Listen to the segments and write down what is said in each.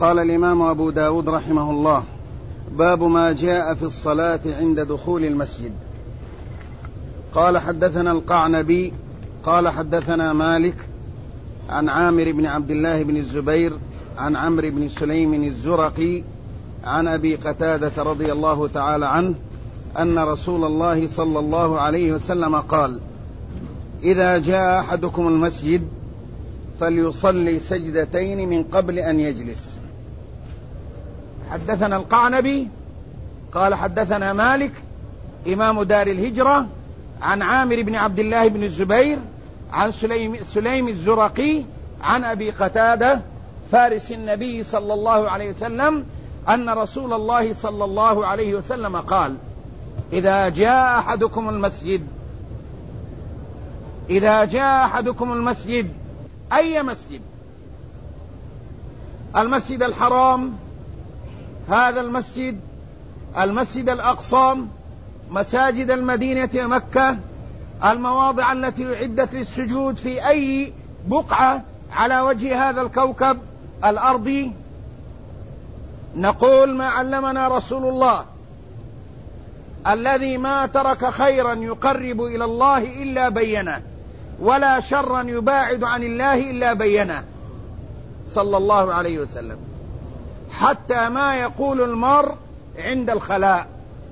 قال الإمام أبو داود رحمه الله: باب ما جاء في الصلاة عند دخول المسجد. قال: حدثنا القعنبي قال: حدثنا مالك عن عامر بن عبد الله بن الزبير عن عمرو بن سليم الزرقي عن أبي قتادة رضي الله تعالى عنه أن رسول الله صلى الله عليه وسلم قال: إذا جاء أحدكم المسجد فليصلي سجدتين من قبل أن يجلس. حدثنا القعنبي قال: حدثنا مالك إمام دار الهجرة عن عامر بن عبد الله بن الزبير عن سليم الزرقي عن أبي قتادة فارس النبي صلى الله عليه وسلم أن رسول الله صلى الله عليه وسلم قال: إذا جاء أحدكم المسجد، إذا جاء أحدكم المسجد، أي مسجد؟ المسجد الحرام، هذا المسجد، المسجد الأقصى، مساجد المدينة ومكة، المواضع التي أعدت للسجود في أي بقعة على وجه هذا الكوكب الأرضي. نقول: ما علمنا رسول الله الذي ما ترك خيرا يقرب إلى الله إلا بينه، ولا شرا يباعد عن الله إلا بينه صلى الله عليه وسلم، حتى ما يقول المرء عند الخلاء،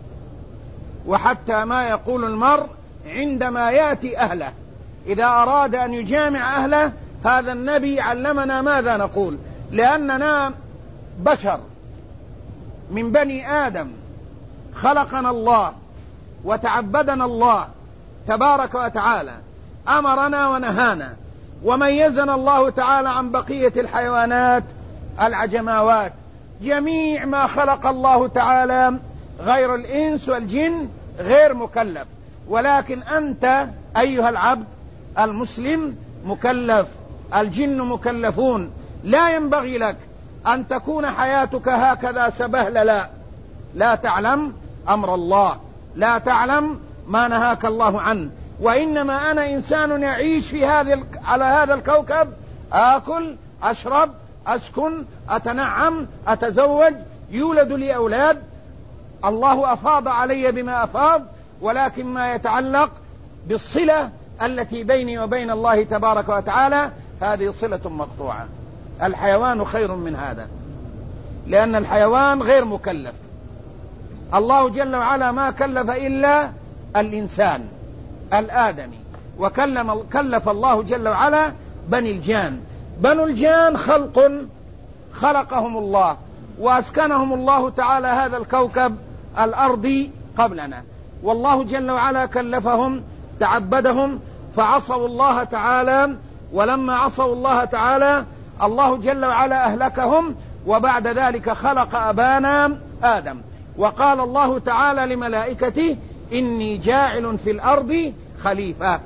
وحتى ما يقول المرء عندما يأتي أهله. إذا أراد أن يجامع أهله، هذا النبي علمنا ماذا نقول، لأننا بشر من بني آدم، خلقنا الله وتعبدنا الله تبارك وتعالى، أمرنا ونهانا، وميزنا الله تعالى عن بقية الحيوانات العجماوات. جميع ما خلق الله تعالى غير الإنس والجن غير مكلف، ولكن أنت أيها العبد المسلم مكلف، الجن مكلفون. لا ينبغي لك أن تكون حياتك هكذا سبهللا، لا تعلم أمر الله، لا تعلم ما نهاك الله عنه. وإنما أنا إنسان يعيش على هذا الكوكب، آكل، أشرب، أسكن، أتنعم، أتزوج، يولد لي أولاد، الله أفاض علي بما أفاض، ولكن ما يتعلق بالصلة التي بيني وبين الله تبارك وتعالى هذه صلة مقطوعة. الحيوان خير من هذا، لأن الحيوان غير مكلف. الله جل وعلا ما كلف إلا الإنسان الآدمي، وكلف الله جل وعلا بني الجان. بنو الجان خلق خلقهم الله وأسكنهم الله تعالى هذا الكوكب الأرضي قبلنا، والله جل وعلا كلفهم، تعبدهم، فعصوا الله تعالى، ولما عصوا الله تعالى الله جل وعلا أهلكهم، وبعد ذلك خلق أبانا آدم. وقال الله تعالى لملائكته: إني جاعل في الأرض خليفة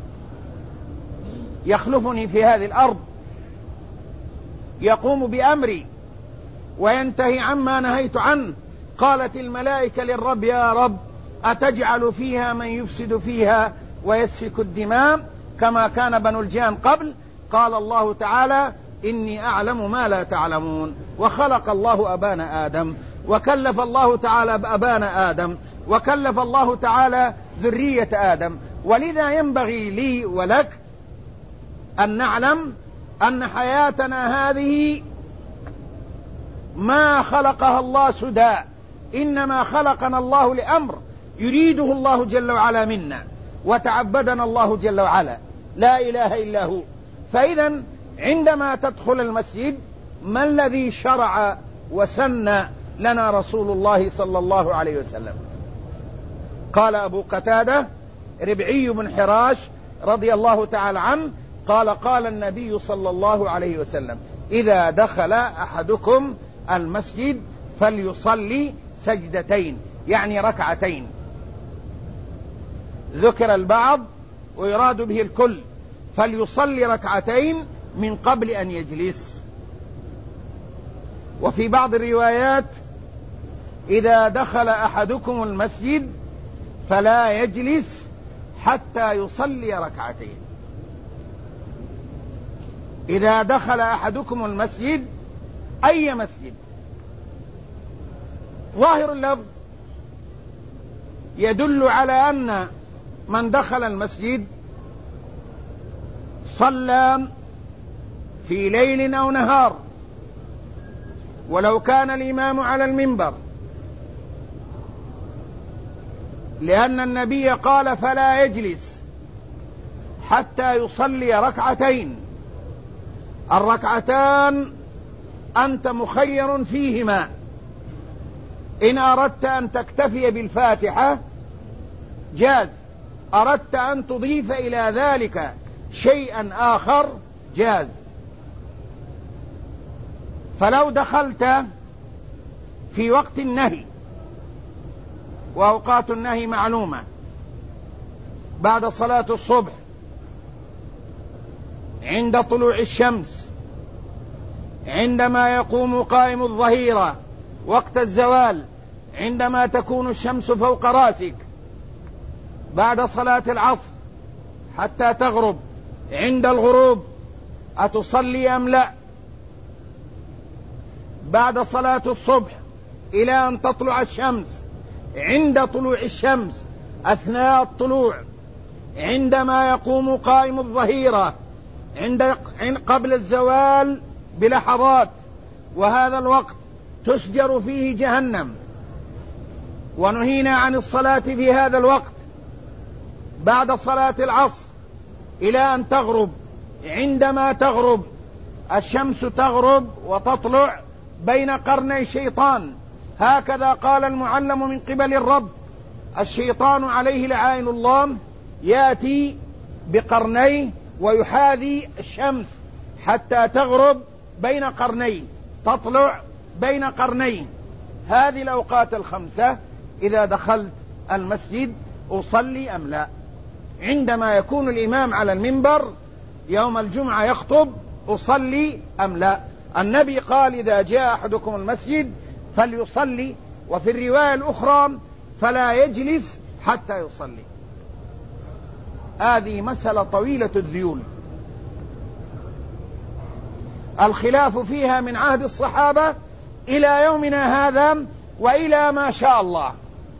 يخلفني في هذه الأرض، يقوم بأمري وينتهي عما نهيت عنه. قالت الملائكة للرب: يا رب، أتجعل فيها من يفسد فيها ويسفك الدماء كما كان بنو الجان قبل؟ قال الله تعالى: إني أعلم ما لا تعلمون. وخلق الله أبانا آدم، وكلف الله تعالى بأبانا آدم، وكلف الله تعالى ذرية آدم. ولذا ينبغي لي ولك أن نعلم أن حياتنا هذه ما خلقها الله سدى، إنما خلقنا الله لأمر يريده الله جل وعلا منا، وتعبدنا الله جل وعلا، لا إله إلا هو. فإذا عندما تدخل المسجد، ما الذي شرع وسن لنا رسول الله صلى الله عليه وسلم؟ قال أبو قتادة ربعي بن حراش رضي الله تعالى عنه قال: قال النبي صلى الله عليه وسلم: إذا دخل أحدكم المسجد فليصلي سجدتين، يعني ركعتين. ذكر البعض ويراد به الكل، فليصلي ركعتين من قبل أن يجلس. وفي بعض الروايات: إذا دخل أحدكم المسجد فلا يجلس حتى يصلي أي مسجد. ظاهر اللفظ يدل على أن من دخل المسجد صلى في ليل أو نهار، ولو كان الإمام على المنبر، لأن النبي قال فلا يجلس حتى يصلي ركعتين. الركعتان أنت مخير فيهما، إن أردت أن تكتفي بالفاتحة جاز، أردت أن تضيف إلى ذلك شيئا آخر جاز. فلو دخلت في وقت النهي، وأوقات النهي معلومة، بعد صلاة الصبح، عند طلوع الشمس، عندما يقوم قائم الظهيرة، وقت الزوال، عندما تكون الشمس فوق راسك، بعد صلاة العصر حتى تغرب، عند الغروب أتصلي أم لا، بعد صلاة الصبح إلى أن تطلع الشمس، عند طلوع الشمس، أثناء الطلوع، عندما يقوم قائم الظهيرة، قبل الزوال بلحظات، وهذا الوقت تسجر فيه جهنم، ونهينا عن الصلاة في هذا الوقت، بعد صلاة العصر إلى أن تغرب، عندما تغرب الشمس تغرب وتطلع بين قرني شيطان، هكذا قال المعلم من قبل الرب: الشيطان عليه لعائن الله يأتي بقرنيه ويحاذي الشمس حتى تغرب بين قرنيه، تطلع بين قرنيه. هذه الأوقات الخمسة إذا دخلت المسجد أصلي أم لا؟ عندما يكون الإمام على المنبر يوم الجمعة يخطب أصلي أم لا؟ النبي قال: إذا جاء أحدكم المسجد فليصلي، وفي الرواية الأخرى فلا يجلس حتى يصلي. هذه مسألة طويلة الذيول، الخلاف فيها من عهد الصحابة إلى يومنا هذا وإلى ما شاء الله.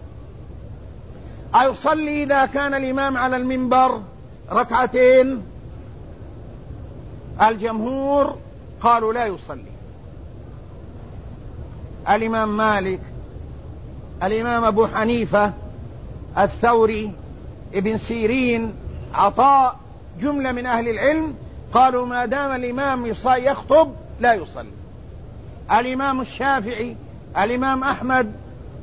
أيصلي إذا كان الإمام على المنبر ركعتين؟ الجمهور قالوا لا يصلي. الإمام مالك، الإمام أبو حنيفة، الثوري، ابن سيرين، عطاء، جملة من أهل العلم قالوا ما دام الإمام يخطب لا يصلي. الإمام الشافعي، الإمام أحمد،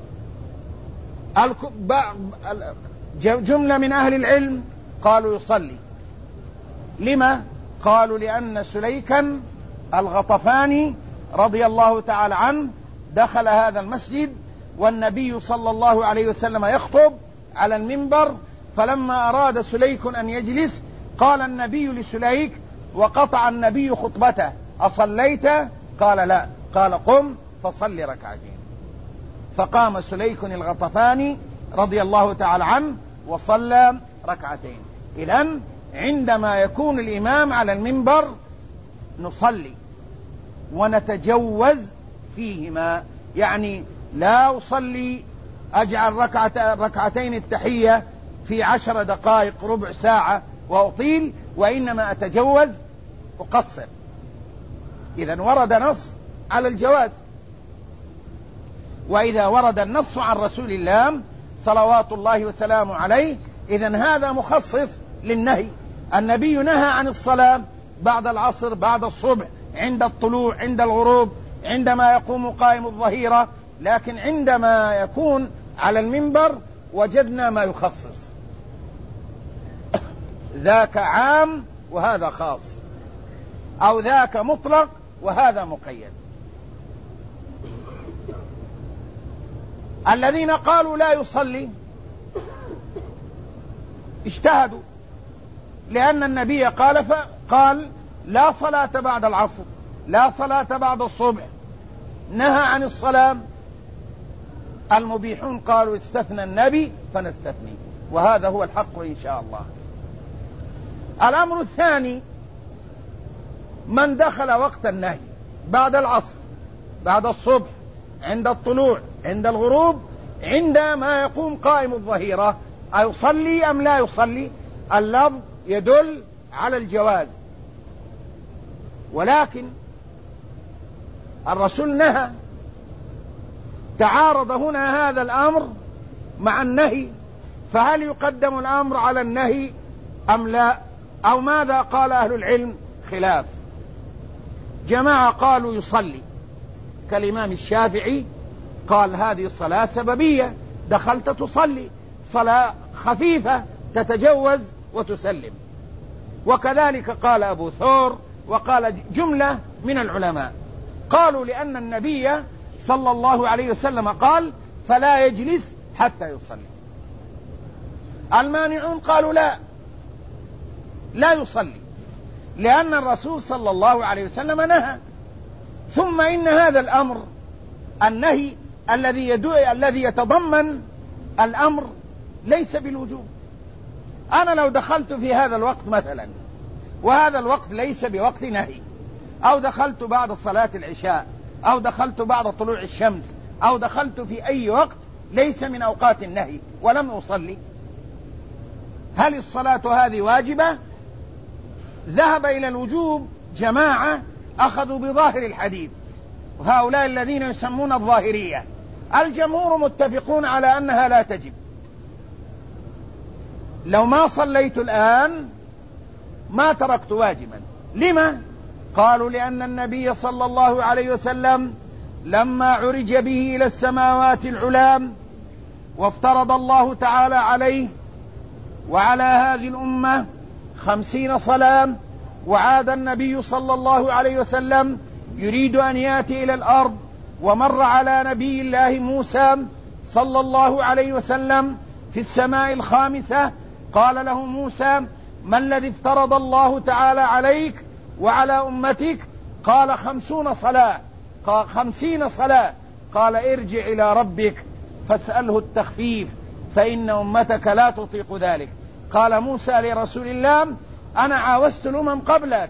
جملة من أهل العلم قالوا يصلي. لما؟ قالوا لأن سليكا الغطفاني رضي الله تعالى عنه دخل هذا المسجد والنبي صلى الله عليه وسلم يخطب على المنبر، فلما أراد سليك أن يجلس قال النبي لسليك وقطع النبي خطبته: أصليت؟ قال لا. قال: قم فصل ركعتين. فقام سليك الغطفاني رضي الله تعالى عنه وصلى ركعتين. إذن عندما يكون الإمام على المنبر نصلي ونتجوز فيهما، يعني لا أصلي أجعل ركعتين التحية في 10 دقائق ربع ساعة وأطيل، وإنما أتجوز أقصر. إذن ورد نص على الجواز. وإذا ورد النص عن رسول الله صلوات الله وسلامه عليه إذن هذا مخصص للنهي. النبي نهى عن الصلاة بعد العصر، بعد الصبح، عند الطلوع، عند الغروب، عندما يقوم قائم الظهيرة، لكن عندما يكون على المنبر وجدنا ما يخصص، ذاك عام وهذا خاص، أو ذاك مطلق وهذا مقيد. الذين قالوا لا يصلي اجتهدوا، لأن النبي قال لا صلاة بعد العصر، لا صلاة بعد الصبح، نهى عن الصلاة. المبيحون قالوا استثنى النبي فنستثني، وهذا هو الحق إن شاء الله. الأمر الثاني: من دخل وقت النهي بعد العصر بعد الصبح، عند الطلوع، عند الغروب، عندما يقوم قائم الظهيرة، أيصلي أم لا يصلي؟ اللفظ يدل على الجواز، ولكن الرسول نهى. تعارض هنا هذا الأمر مع النهي، فهل يقدم الأمر على النهي أم لا؟ أو ماذا قال أهل العلم؟ خلاف. جماعة قالوا يصلي، كالإمام الشافعي قال هذه الصلاة سببية، دخلت تصلي، صلاة خفيفة تتجوز وتسلم. وكذلك قال أبو ثور، وقال جملة من العلماء، قالوا لأن النبي صلى الله عليه وسلم قال فلا يجلس حتى يصلي. المانعون قالوا لا يصلي، لأن الرسول صلى الله عليه وسلم نهى. ثم إن هذا الأمر النهي الذي يتضمن الأمر ليس بالوجوب. أنا لو دخلت في هذا الوقت مثلا، وهذا الوقت ليس بوقت نهي، أو دخلت بعد صلاة العشاء، أو دخلت بعد طلوع الشمس، أو دخلت في أي وقت ليس من أوقات النهي ولم أصلي، هل الصلاة هذه واجبة؟ ذهب إلى الوجوب جماعة أخذوا بظاهر الحديث، وهؤلاء الذين يسمون الظاهرية. الجمهور متفقون على أنها لا تجب. لو ما صليت الآن ما تركت واجبا. لما؟ قالوا لأن النبي صلى الله عليه وسلم لما عرج به إلى السماوات العلام وافترض الله تعالى عليه وعلى هذه الأمة 50 صلاة، وعاد النبي صلى الله عليه وسلم يريد أن يأتي إلى الأرض، ومر على نبي الله موسى صلى الله عليه وسلم في السماء الخامسة، قال له موسى ما الذي افترض الله تعالى عليك وعلى أمتك؟ قال 50 صلاة. قال 50 صلاة. قال ارجع إلى ربك فاسأله التخفيف فإن أمتك لا تطيق ذلك. قال موسى لرسول الله أنا عاوزت الأمم قبلك،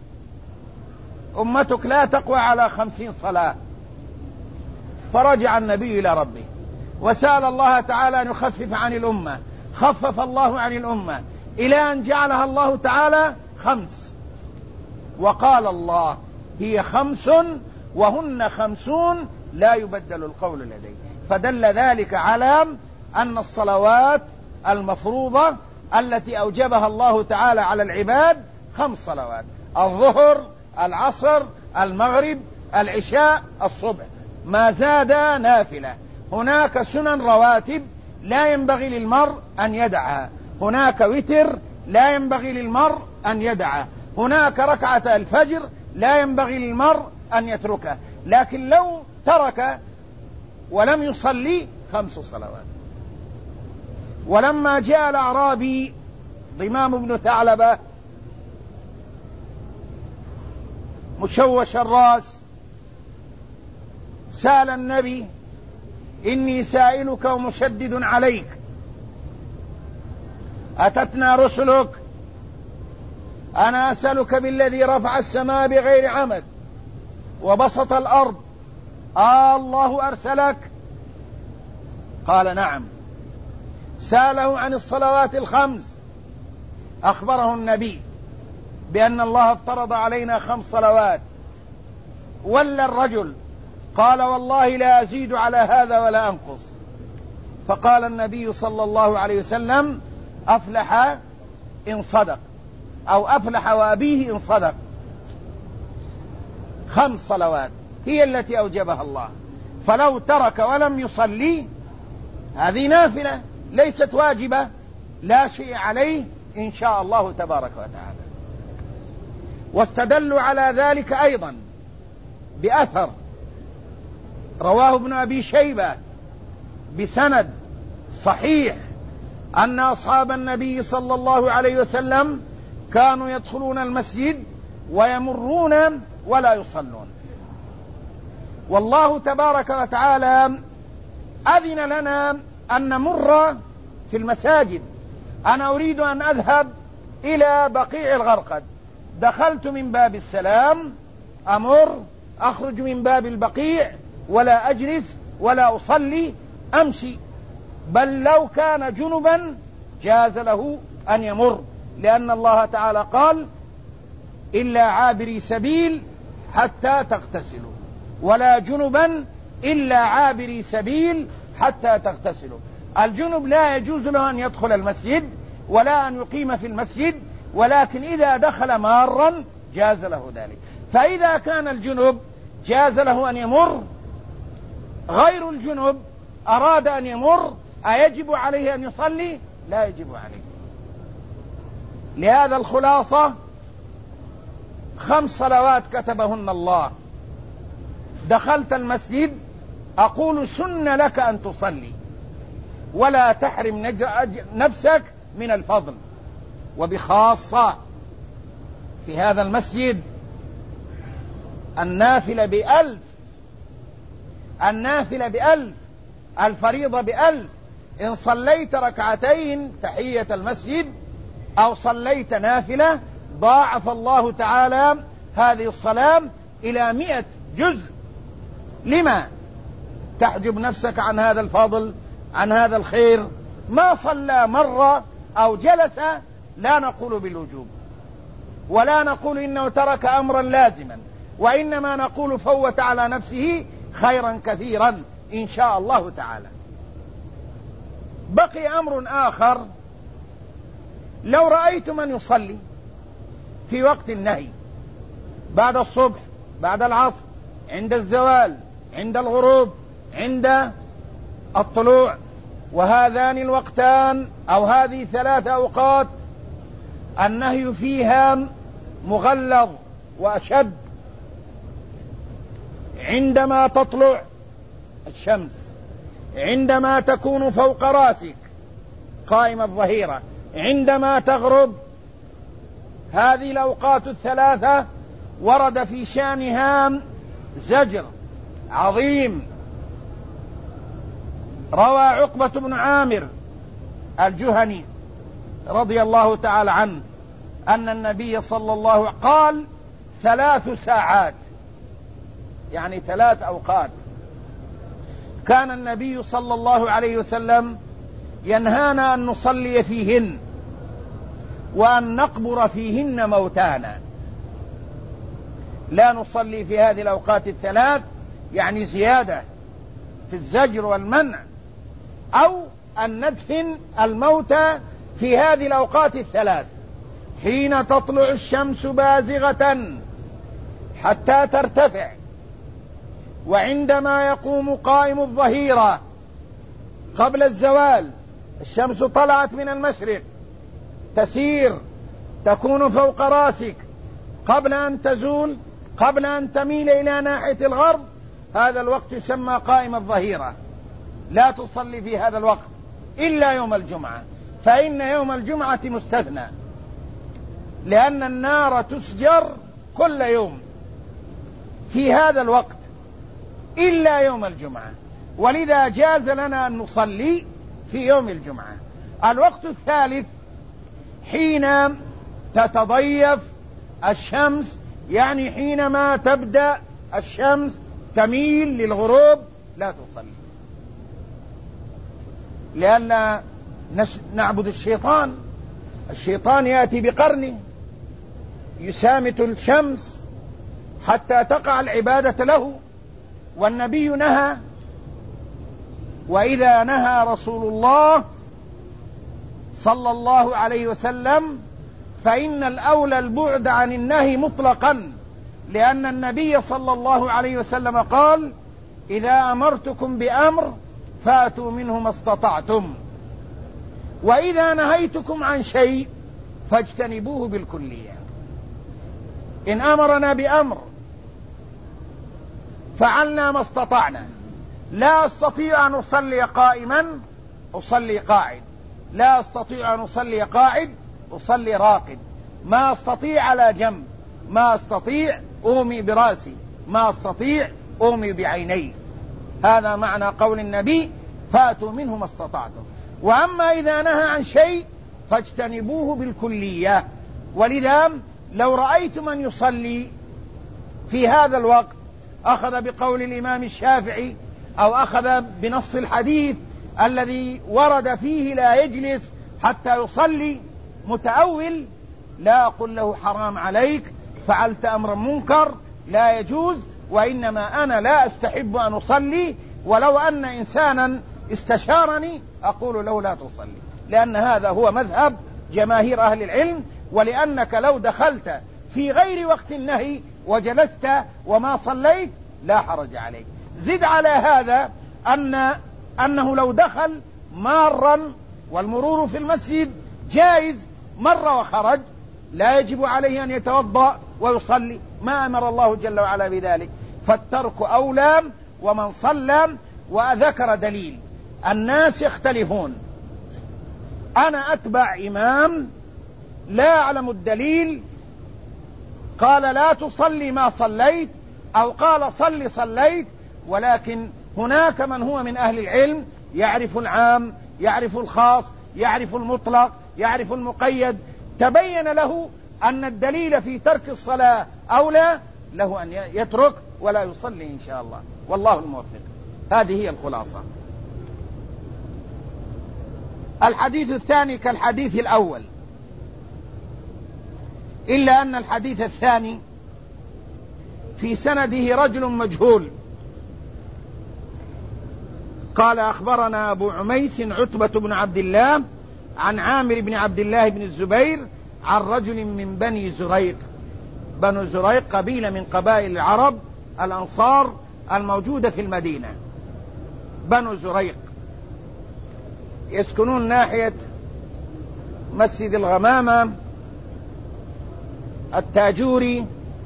أمتك لا تقوى على 50 صلاة. فرجع النبي إلى ربه وسأل الله تعالى أن يخفف عن الأمة، خفف الله عن الأمة إلى أن جعلها الله تعالى 5، وقال الله هي 5 وهن 50 لا يبدل القول لدي. فدل ذلك على أن الصلوات المفروضة التي أوجبها الله تعالى على العباد 5 صلوات: الظهر، العصر، المغرب، العشاء، الصبح، ما زاد نافلة. هناك سنن رواتب لا ينبغي للمرء أن يدعها، هناك وتر لا ينبغي للمرء أن يدعه، هناك ركعة الفجر لا ينبغي للمرء أن يتركه. لكن لو ترك ولم يصلي 5 صلوات. ولما جاء الأعرابي ضمام بن ثعلبة مشوش الرأس سأل النبي إني سائلك ومشدد عليك، أتتنا رسلك، أنا أسألك بالذي رفع السماء بغير عمد وبسط الأرض، الله أرسلك؟ قال نعم. سأله عن الصلوات ال5، أخبره النبي بأن الله افترض علينا 5 صلوات. ولا الرجل قال والله لا أزيد على هذا ولا أنقص. فقال النبي صلى الله عليه وسلم أفلح إن صدق، أو أفلح وأبيه إن صدق. 5 صلوات هي التي أوجبها الله، فلو ترك ولم يصلي هذه نافلة ليست واجبة، لا شيء عليه إن شاء الله تبارك وتعالى. واستدلوا على ذلك أيضا بأثر رواه ابن أبي شيبة بسند صحيح أن أصحاب النبي صلى الله عليه وسلم كانوا يدخلون المسجد ويمرون ولا يصلون، والله تبارك وتعالى أذن لنا أن نمر في المساجد. أنا أريد أن أذهب إلى بقيع الغرقد، دخلت من باب السلام، أمر أخرج من باب البقيع ولا أجلس ولا أصلي، أمشي. بل لو كان جنبا جاز له أن يمر، لأن الله تعالى قال إلا عابري سبيل حتى تغتسلوا، ولا جنبا إلا عابري سبيل حتى تغتسلوا. الجنب لا يجوز له أن يدخل المسجد ولا أن يقيم في المسجد، ولكن إذا دخل مارا جاز له ذلك. فإذا كان الجنب جاز له أن يمر، غير الجنب أراد أن يمر، أيجب عليه أن يصلي؟ لا يجب عليه. لهذا الخلاصة 5 صلوات كتبهن الله. دخلت المسجد أقول سن لك أن تصلي، ولا تحرم نفسك من الفضل. وبخاصة في هذا المسجد النافلة ب1000، النافلة ب1000، الفريضة ب1000. إن صليت ركعتين تحية المسجد أو صليت نافلة ضاعف الله تعالى هذه الصلاة إلى 100 جزء. لما تحجب نفسك عن هذا الفضل، عن هذا الخير؟ ما صلى مرة أو جلس لا نقول بالوجوب، ولا نقول إنه ترك أمرا لازما، وإنما نقول فوت على نفسه خيرا كثيرا إن شاء الله تعالى. بقي أمر آخر، لو رأيت من يصلي في وقت النهي، بعد الصبح، بعد العصر، عند الزوال، عند الغروب، عند الطلوع، وهذان الوقتان أو هذه 3 أوقات النهي فيها مغلظ وأشد. عندما تطلع الشمس، عندما تكون فوق راسك قائم الظهيرة، عندما تغرب. هذه الأوقات ال3 ورد في شانها زجر عظيم. روى عقبة بن عامر الجهني رضي الله تعالى عنه أن النبي صلى الله عليه وسلم قال 3 ساعات، يعني 3 أوقات كان النبي صلى الله عليه وسلم ينهانا أن نصلي فيهن وأن نقبر فيهن موتانا. لا نصلي في هذه الأوقات ال3، يعني زيادة في الزجر والمنع، أو أن ندفن الموتى في هذه الأوقات ال3: حين تطلع الشمس بازغة حتى ترتفع، وعندما يقوم قائم الظهيرة قبل الزوال. الشمس طلعت من المشرق، تسير، تكون فوق راسك قبل أن تزول، قبل أن تميل إلى ناحية الغرب. هذا الوقت يسمى قائم الظهيرة. لا تصلي في هذا الوقت إلا يوم الجمعة، فإن يوم الجمعة مستثنى، لأن النار تسجر كل يوم في هذا الوقت إلا يوم الجمعة، ولذا جاز لنا أن نصلي في يوم الجمعة. الوقت الثالث حين تتضيف الشمس، يعني حينما تبدأ الشمس تميل للغروب لا تصلي، لأن نعبد الشيطان. الشيطان يأتي بقرنه يسامت الشمس حتى تقع العبادة له، والنبي نهى. وإذا نهى رسول الله صلى الله عليه وسلم فإن الأولى البعد عن النهي مطلقا، لأن النبي صلى الله عليه وسلم قال: إذا أمرتكم بأمر فأتوا منه ما استطعتم، وإذا نهيتكم عن شيء فاجتنبوه بالكلية. إن أمرنا بأمر فعلنا ما استطعنا. لا أستطيع أن أصلي قائما أصلي قاعد، لا أستطيع أن أصلي قاعد أصلي راقد، ما أستطيع على جنب، ما أستطيع أومي براسي، ما أستطيع أومي بعيني. هذا معنى قول النبي: فاتوا منه ما استطعتم. وأما إذا نهى عن شيء فاجتنبوه بالكلية. ولذا لو رأيت من يصلي في هذا الوقت أخذ بقول الإمام الشافعي أو أخذ بنص الحديث الذي ورد فيه لا يجلس حتى يصلي متأول، لا أقول له حرام عليك، فعلت أمرا منكر لا يجوز، وإنما أنا لا أستحب أن أصلي، ولو أن إنسانا استشارني أقول له لا تصلي، لأن هذا هو مذهب جماهير أهل العلم. ولأنك لو دخلت في غير وقت النهي وجلست وما صليت لا حرج عليك. زد على هذا أنه لو دخل مارا، والمرور في المسجد جائز، مر وخرج، لا يجب عليه أن يتوضأ ويصلي، ما أمر الله جل وعلا بذلك، فالترك أولى. ومن صلى وذكر دليل، الناس يختلفون، أنا أتبع إمام لا أعلم الدليل، قال لا تصلي ما صليت، أو قال صلي صليت، ولكن هناك من هو من أهل العلم يعرف العام، يعرف الخاص، يعرف المطلق، يعرف المقيد، تبين له أن الدليل في ترك الصلاة أولى له أن يترك ولا يصلي إن شاء الله، والله الموفق. هذه هي الخلاصة. الحديث الثاني كالحديث الأول، إلا أن الحديث الثاني في سنده رجل مجهول. قال أخبرنا أبو عميس عتبة بن عبد الله عن عامر بن عبد الله بن الزبير عن رجل من بني زريق. بنو زريق قبيلة من قبائل العرب الأنصار الموجودة في المدينة. بنو زريق يسكنون ناحية مسجد الغمامة، التاجوري،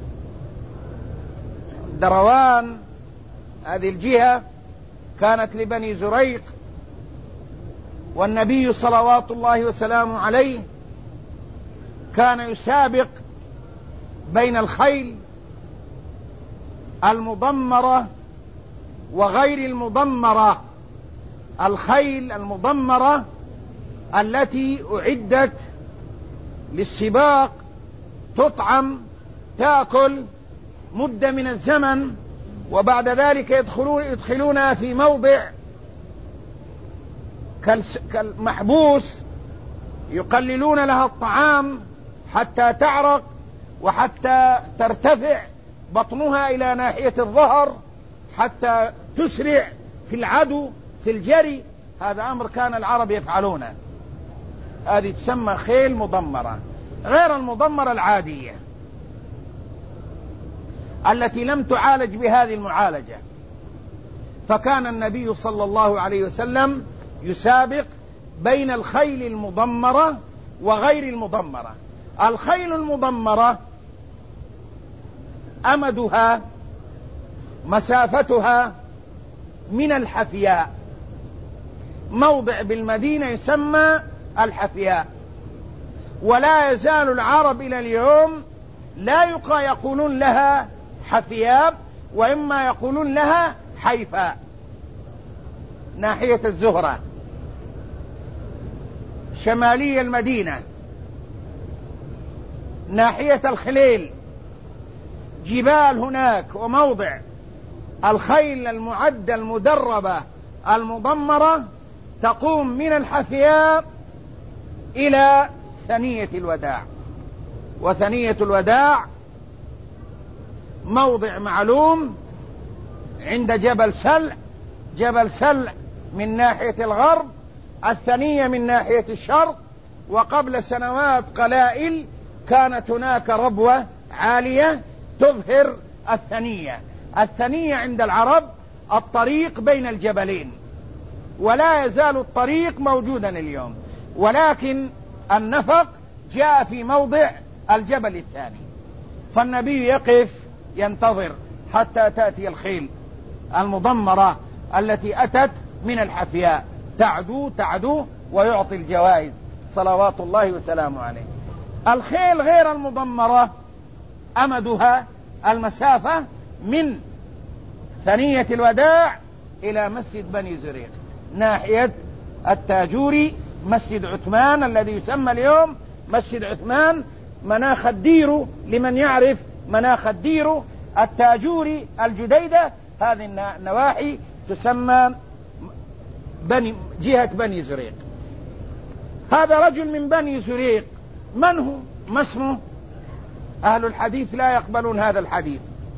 دروان، هذه الجهة كانت لبني زريق. والنبي صلوات الله وسلامه عليه كان يسابق بين الخيل المضمرة وغير المضمرة. الخيل المضمرة التي أعدت للسباق تطعم، تأكل مدة من الزمن، وبعد ذلك يدخلونها في موضع كالمحبوس، يقللون لها الطعام حتى تعرق وحتى ترتفع بطنها إلى ناحية الظهر حتى تسرع في العدو في الجري. هذا أمر كان العرب يفعلونه. هذه تسمى خيل مضمرة، غير المضمرة العادية التي لم تعالج بهذه المعالجة. فكان النبي صلى الله عليه وسلم يسابق بين الخيل المضمرة وغير المضمرة. الخيل المضمرة أمدها مسافتها من الحفياء، موضع بالمدينة يسمى الحفياء، ولا يزال العرب إلى اليوم لا يقولون لها حفياء، وإما يقولون لها حيفاء، ناحية الزهرة شمالية المدينة، ناحية الخليل، جبال هناك، وموضع الخيل المعدة المدربة المضمرة تقوم من الحفياء إلى ثنية الوداع. وثنية الوداع موضع معلوم عند جبل سلع، جبل سلع من ناحية الغرب، الثنية من ناحية الشرق. وقبل سنوات قلائل كانت هناك ربوة عالية تظهر الثنية. الثنية عند العرب الطريق بين الجبلين، ولا يزال الطريق موجودا اليوم، ولكن النفق جاء في موضع الجبل الثاني. فالنبي يقف ينتظر حتى تأتي الخيل المضمرة التي أتت من الحفياء، تعدو ويعطي الجوائز صلوات الله وسلامه عليه. الخيل غير المضمرة أمدها المسافة من ثنية الوداع إلى مسجد بني زريق ناحية التاجوري، مسجد عثمان الذي يسمى اليوم مسجد عثمان، مناخ الديرو، لمن يعرف مناخ الديرو التاجوري الجديدة، هذه النواحي تسمى جهة بني زريق. هذا رجل من بني زريق، من هو؟ ما اسمه؟ أهل الحديث لا يقبلون هذا الحديث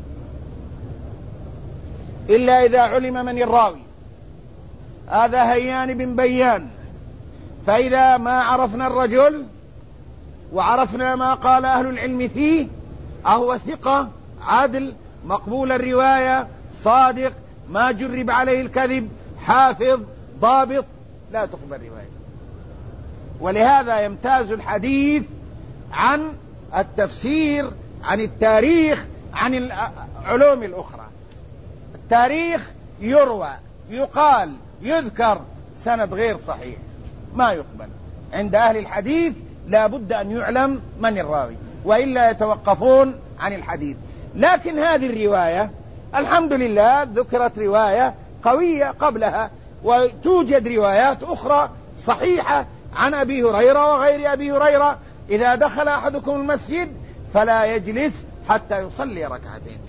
إلا إذا علم من الراوي. هذا هيان بن بيان، فإذا ما عرفنا الرجل وعرفنا ما قال أهل العلم فيه، أهو ثقة عادل مقبول الرواية صادق ما جرب عليه الكذب حافظ ضابط، لا تقبل رواية. ولهذا يمتاز الحديث عن التفسير، عن التاريخ، عن العلوم الأخرى. التاريخ يروى يقال يذكر سند غير صحيح ما يقبل. عند أهل الحديث لا بد أن يعلم من الراوي، وإلا يتوقفون عن الحديث. لكن هذه الرواية الحمد لله ذكرت رواية قوية قبلها، وتوجد روايات أخرى صحيحة عن أبي هريرة وغير أبي هريرة: إذا دخل أحدكم المسجد فلا يجلس حتى يصلي ركعتين.